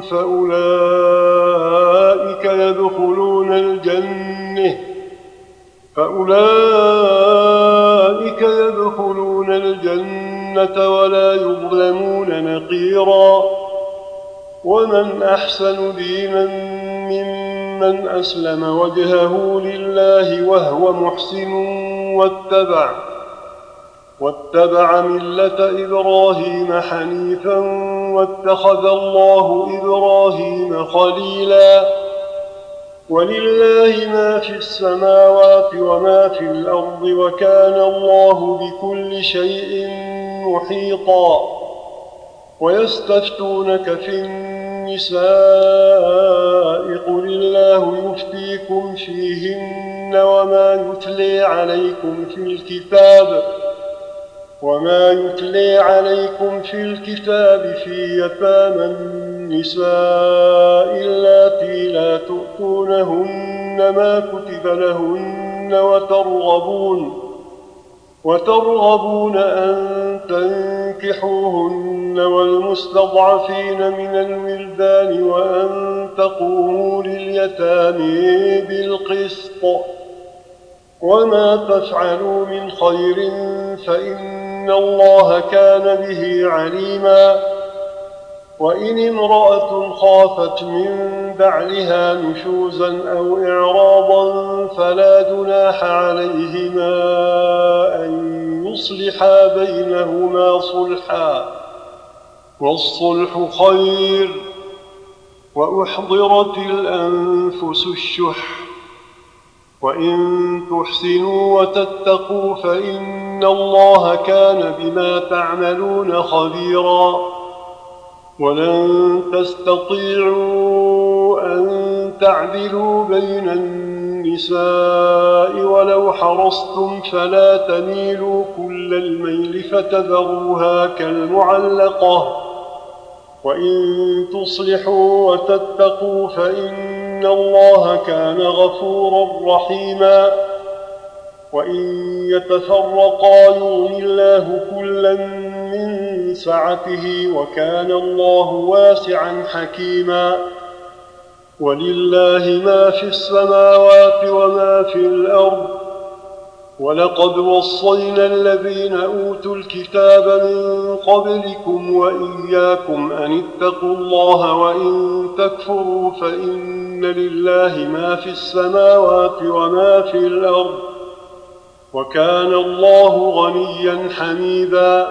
فأولئك يدخلون الجنة فأولئك يدخلون الجنة ولا يظلمون نقيرا ومن أحسن دينا ممن أسلم وجهه لله وهو محسن واتبع واتبع ملة إبراهيم حنيفا واتخذ الله إبراهيم خليلا ولله ما في السماوات وما في الأرض وكان الله بكل شيء محيطا ويستفتونك في النساء قل الله يفتيكم فيهن وما يتلي عليكم في الكتاب وما يتلي عليكم في الكتاب في يتامى النساء اللاتي لا تؤتونهن ما كتب لهن وترغبون وترغبون أن تنكحوهن والمستضعفين من الولدان وأن تقوموا لليتامى بالقسط وما تفعلوا من خير فإن الله كان به عليما وإن امرأة خافت من بعلها نشوزا أو إعراضا فلا جناح عليهما أن يصلحا بينهما صلحا والصلح خير وأحضرت الأنفس الشح وإن تحسنوا وتتقوا فإن الله كان بما تعملون خبيرا ولن تستطيعوا أن تعدلوا بين النساء ولو حرصتم فلا تميلوا كل الميل فتذروها كالمعلقة وإن تصلحوا وتتقوا فإن الله كان غفورا رحيما وإن يتفرقا يغن الله كلا من سعته وكان الله واسعا حكيما ولله ما في السماوات وما في الأرض ولقد وصينا الذين أوتوا الكتاب من قبلكم وإياكم أن اتقوا الله وإن تكفروا فإن لله ما في السماوات وما في الأرض وكان الله غنيا حميدا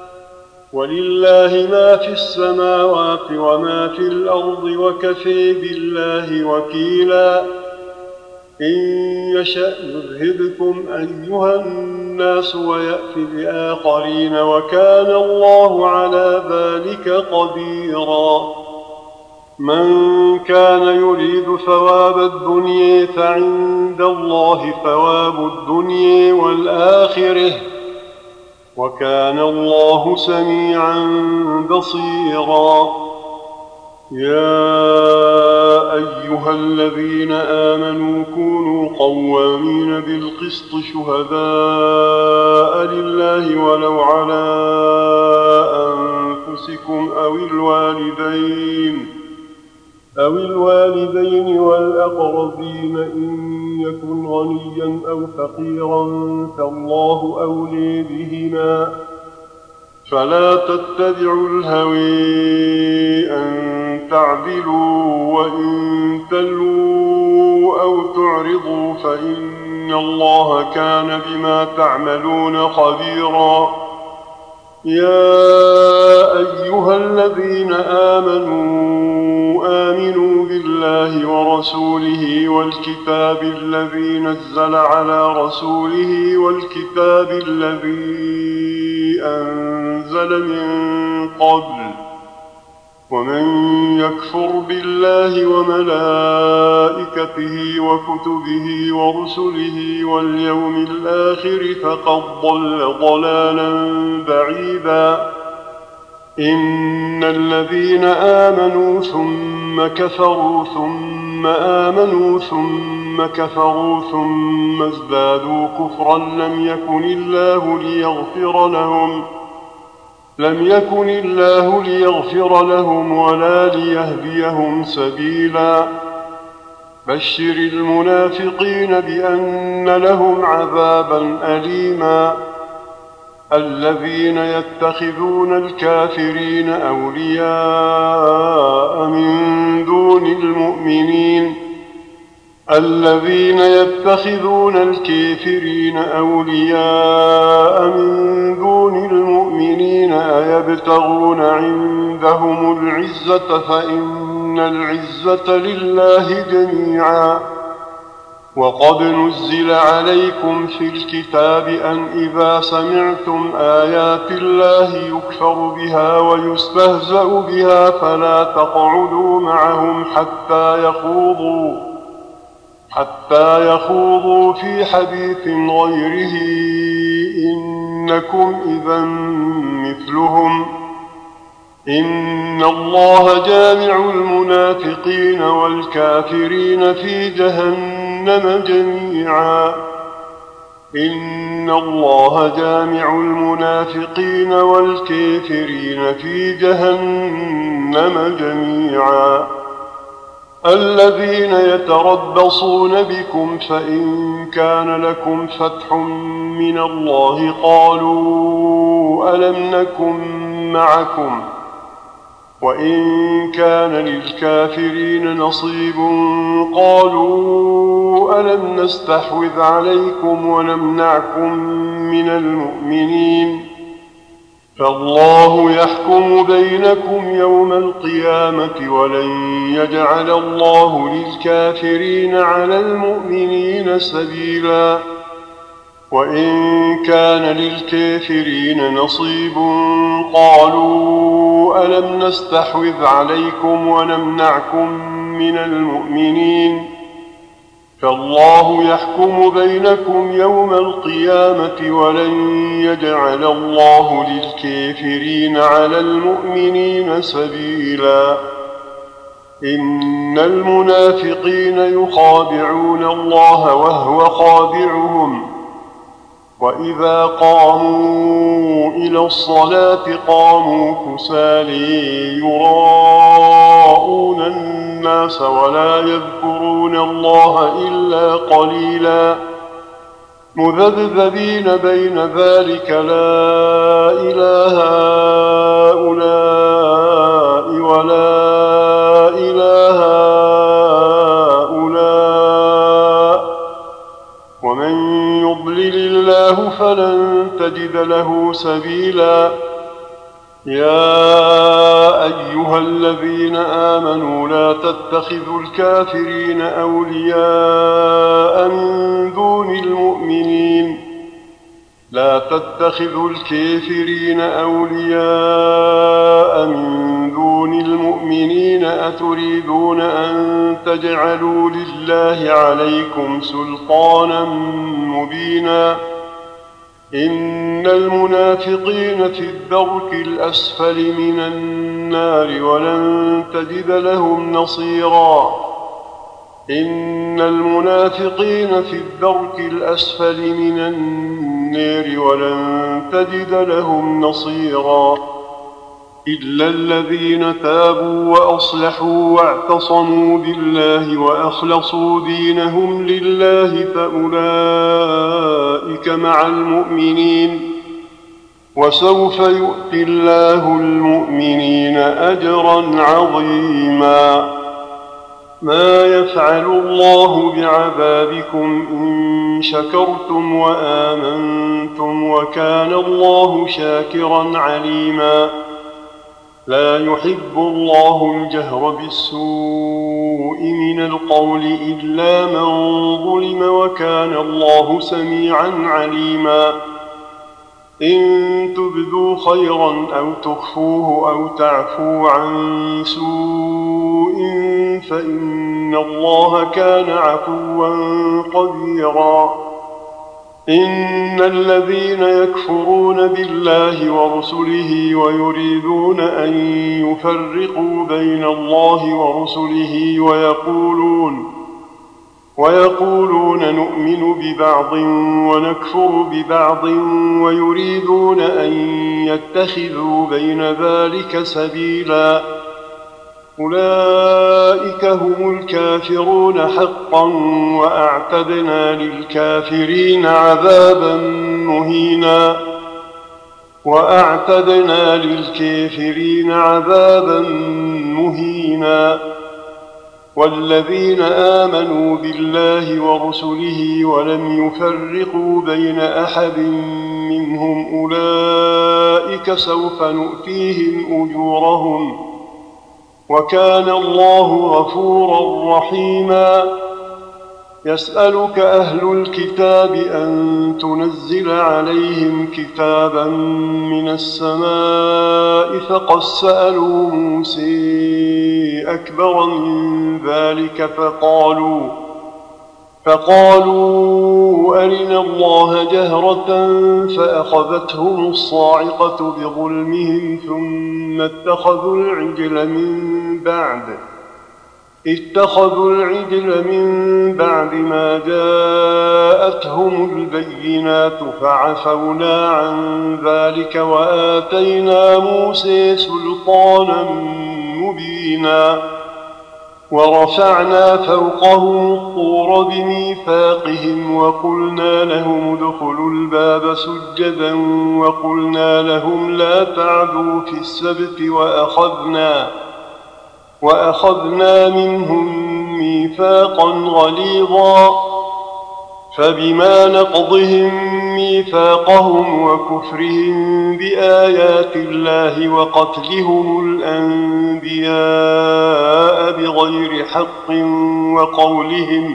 ولله ما في السماوات وما في الأرض وكفى بالله وكيلا إن يشأ يذهبكم أيها الناس ويأت بآخرين وكان الله على ذلك قديرا من كان يريد ثواب الدنيا فعند الله ثواب الدنيا والآخرة وكان الله سميعا بصيرا يا أيها الذين آمنوا كونوا قوامين بالقسط شهداء لله ولو على أنفسكم أو الوالدين أو الوالدين والأقربين إن يكن غنيا أو فقيرا فالله أولي بهما فلا تتبعوا الهوي أن تعدلوا وإن تلووا أو تعرضوا فإن الله كان بما تعملون خبيرا. يا أيها الذين آمنوا آمنوا بالله ورسوله والكتاب الذي نزل على رسوله والكتاب الذي أنزل من قبل ومن يكفر بالله وملائكته وكتبه ورسله واليوم الآخر فقد ضل ضلالا بعيدا. إن الذين آمنوا ثم كفروا ثم آمنوا ثم كفروا ثم ازدادوا كفرا لم يكن الله ليغفر لهم لم يكن الله ليغفر لهم ولا ليهديهم سبيلا. بشر المنافقين بأن لهم عذابا أليما. الذين يتخذون الكافرين أولياء من دون المؤمنين الذين يتخذون الكافرين أولياء من دون المؤمنين أيبتغون عندهم العزة فإن العزة لله جميعا. وقد نزل عليكم في الكتاب أن إذا سمعتم آيات الله يكفر بها ويستهزأ بها فلا تقعدوا معهم حتى يخوضوا حتى يخوضوا في حديث غيره إنكم إذا مثلهم. إن الله جامع المنافقين والكافرين في جهنم جميعا. إن الله جامع المنافقين والكافرين في جهنم جميعا. الذين يتربصون بكم فإن كان لكم فتح من الله قالوا ألم نكن معكم وإن كان للكافرين نصيب قالوا ألم نستحوذ عليكم ونمنعكم من المؤمنين فالله يحكم بينكم يوم القيامة ولن يجعل الله للكافرين على المؤمنين سبيلا. وإن كان للكافرين نصيب قالوا ألم نستحوذ عليكم ونمنعكم من المؤمنين فالله يحكم بينكم يوم القيامة ولن يجعل الله للكافرين على المؤمنين سبيلا. إن المنافقين يخادعون الله وهو خادعهم وإذا قاموا إلى الصلاة قاموا كسالى يراءون الناس ولا يذكرون الله إلا قليلا مذبذبين بين ذلك لا إله هؤلاء ولا إله هؤلاء ومن يضلل الله فلن تجد له سبيلا. يا أيها الذين آمنوا لا تتخذوا الكافرين أولياء من دون المؤمنين لا تتخذوا الكافرين أولياء من دون المؤمنين أتريدون أن تجعلوا لله عليكم سلطانا مبينا. إن المنافقين في الدرك الأسفل من النار ولن تجد لهم نصيرا. إن المنافقين في الدرك الأسفل من النار ولن تجد لهم نصيرا. إلا الذين تابوا وأصلحوا واعتصموا بالله وأخلصوا دينهم لله فأولئك مع المؤمنين وسوف يؤتي الله المؤمنين أجرا عظيما. ما يفعل الله بعذابكم إن شكرتم وآمنتم وكان الله شاكرا عليما. لا يحب الله الجهر بالسوء من القول إلا من ظلم وكان الله سميعا عليما. إن تبدوا خيرا أو تخفوه أو تعفوا عن سوء فإن الله كان عفوا قديرا. إن الذين يكفرون بالله ورسله ويريدون أن يفرقوا بين الله ورسله ويقولون ويقولون نؤمن ببعض ونكفر ببعض ويريدون أن يتخذوا بين ذلك سبيلا. أولئك هم الكافرون حقا وأعتدنا للكافرين عذابا مهينا وأعتدنا للكافرين عذابا مهينا. والذين آمنوا بالله ورسله ولم يفرقوا بين أحد منهم أولئك سوف نؤتيهم أجورهم وكان الله غفورا رحيما. يسألك أهل الكتاب أن تنزل عليهم كتابا من السماء فقد سألوا موسى أكبر من ذلك فقالوا فقالوا أرنا الله جهرة فأخذتهم الصاعقة بظلمهم ثم اتخذوا العجل من بعد اتخذوا العجل من بعد ما جاءتهم البينات فعفونا عن ذلك وآتينا موسى سلطانا مبينا. ورفعنا فوقهم الطور بميثاقهم وقلنا لهم ادخلوا الباب سجدا وقلنا لهم لا تعدوا في السبت وأخذنا وأخذنا منهم ميثاقا غليظا. فبما نقضهم ميثاقهم وكفرهم بآيات الله وقتلهم الأنبياء بغير حق وقولهم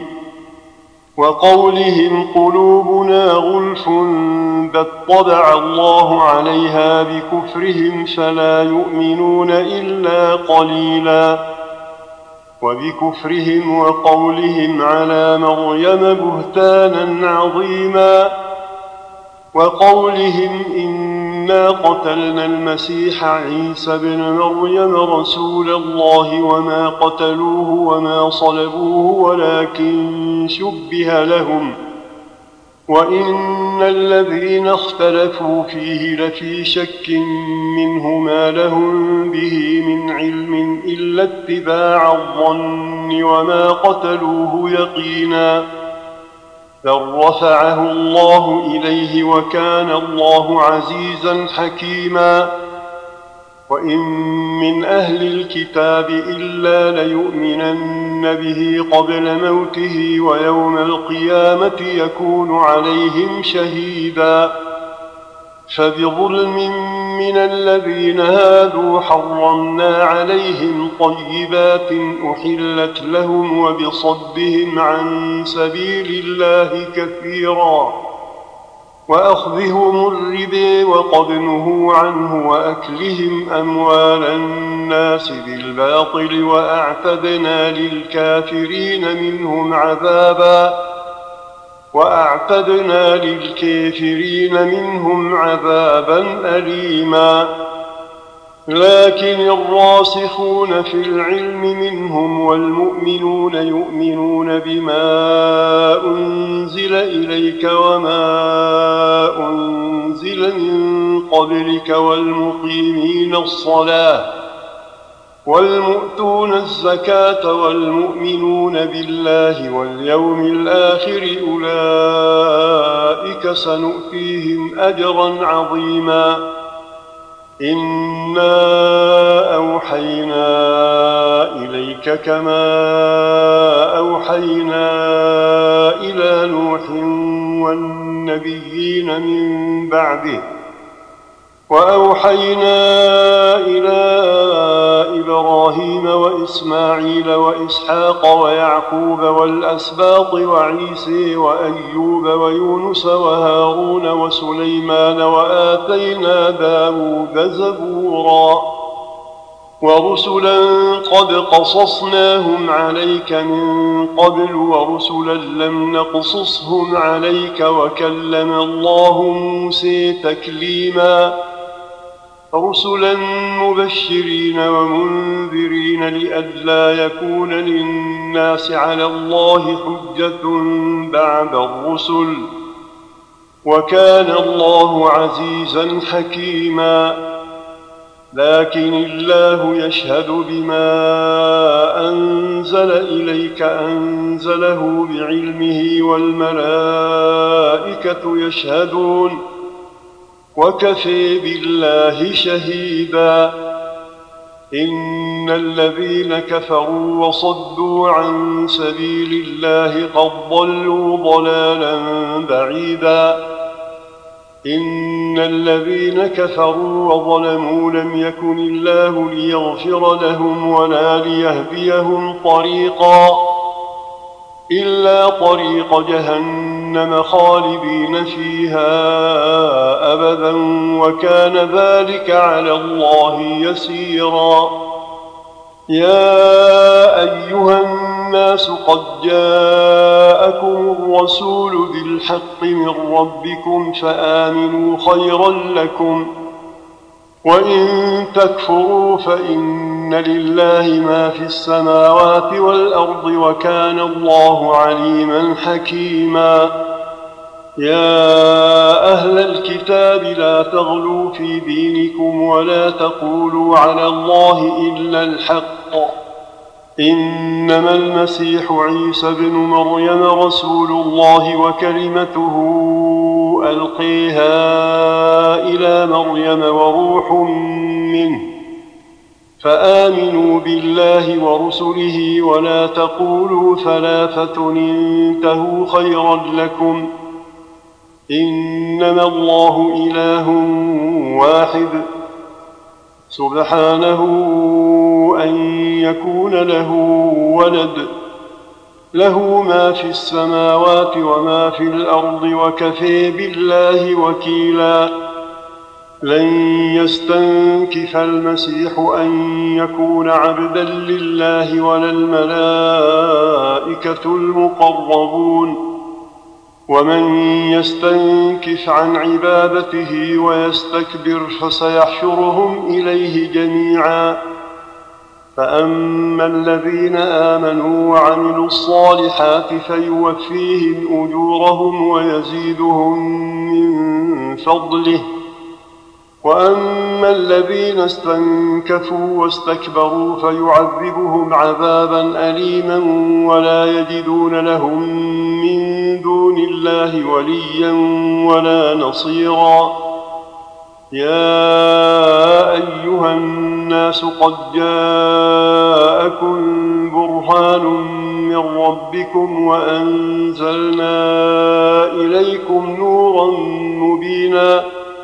وقولهم قلوبنا غلف بل طبع الله عليها بكفرهم فلا يؤمنون إلا قليلا. وبكفرهم وقولهم على مريم بهتانا عظيما. وقولهم إنا قتلنا المسيح عيسى بن مريم رسول الله وما قتلوه وما صلبوه ولكن شبه لهم وإن الذين اختلفوا فيه لفي شك منه ما لهم به من علم إلا اتباع الظن وما قتلوه يقينا. بل رفعه الله إليه وكان الله عزيزا حكيما. وإن من أهل الكتاب إلا ليؤمنن به قبل موته ويوم القيامة يكون عليهم شهيدا. فبظلم من الذين هادوا حرمنا عليهم طيبات أحلت لهم وبصدهم عن سبيل الله كثيرا وأخذهم الربا وقد نهوا عنه وأكلهم أموال الناس بالباطل وأعتدنا للكافرين منهم عذابا وأعتدنا للكافرين منهم عذابا أليما. لكن الراسخون في العلم منهم والمؤمنون يؤمنون بما أنزل إليك وما أنزل من قبلك والمقيمين الصلاة والمؤتون الزكاة والمؤمنون بالله واليوم الآخر أولئك سنؤتيهم أجرا عظيما إنا أوحينا إليك كما أوحينا إلى نوح والنبيين من بعده وأوحينا إلى إبراهيم وإسماعيل وإسحاق ويعقوب والأسباط وعيسى وأيوب ويونس وهارون وسليمان وآتينا داود زبورا ورسلا قد قصصناهم عليك من قبل ورسلا لم نقصصهم عليك وكلم الله موسى تكليما رسلا مبشرين ومنذرين لئلا يكون للناس على الله حجة بعد الرسل وكان الله عزيزا حكيما لكن الله يشهد بما أنزل إليك أنزله بعلمه والملائكة يشهدون وكفى بالله شهيدا إن الذين كفروا وصدوا عن سبيل الله قد ضلوا ضلالا بعيدا إن الذين كفروا وظلموا لم يكن الله ليغفر لهم ولا ليهديهم طريقا إلا طريق جهنم خالدين فيها أبدا وكان ذلك على الله يسيرا يا أيها الناس قد جاءكم الرسول بالحق من ربكم فآمنوا خيرا لكم وإن تكفروا فإن لله ما في السماوات والأرض وكان الله عليما حكيما يا أهل الكتاب لا تغلوا في دينكم ولا تقولوا على الله إلا الحق إنما المسيح عيسى بن مريم رسول الله وكلمته ألقيها إلى مريم وروح منه فآمنوا بالله ورسله ولا تقولوا ثلاثة انتهوا خيرا لكم إنما الله إله واحد سبحانه أن يكون له ولد له ما في السماوات وما في الأرض وكفى بالله وكيلا لن يستنكف المسيح أن يكون عبدا لله ولا الملائكة المقربون ومن يستنكف عن عبادته ويستكبر فسيحشرهم إليه جميعا فأما الذين آمنوا وعملوا الصالحات فيوفيهم أجورهم ويزيدهم من فضله وأما الذين استنكفوا واستكبروا فيعذبهم عذابا أليما ولا يجدون لهم من دون الله وليا ولا نصيرا يا أيها الناس قد جاءكم برهان من ربكم وأنزلنا إليكم نورا مبينا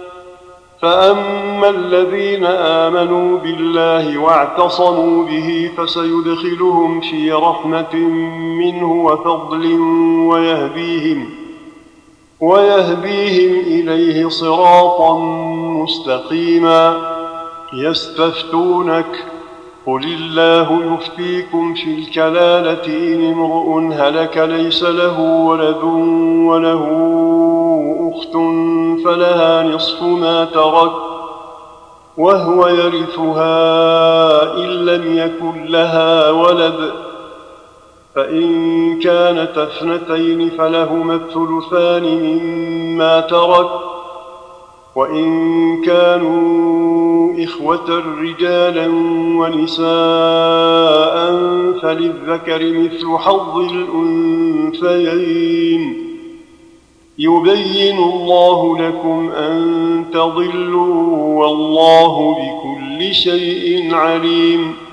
فأما الذين آمنوا بالله واعتصموا به فسيدخلهم في رحمة منه وفضل ويهديهم ويهديهم إليه صراطا مستقيما يستفتونك قل الله يفتيكم في الكلالة إن امرؤ هلك ليس له ولد وله أخت فلها نصف ما ترك وهو يرثها إن لم يكن لها ولد، فإن كانت اثنتين فلهما الثلثان مما ترك، وإن كانوا إخوة رجالا ونساء فللذكر مثل حظ الأنثيين. يبين الله لكم أن تضلوا والله بكل شيء عليم.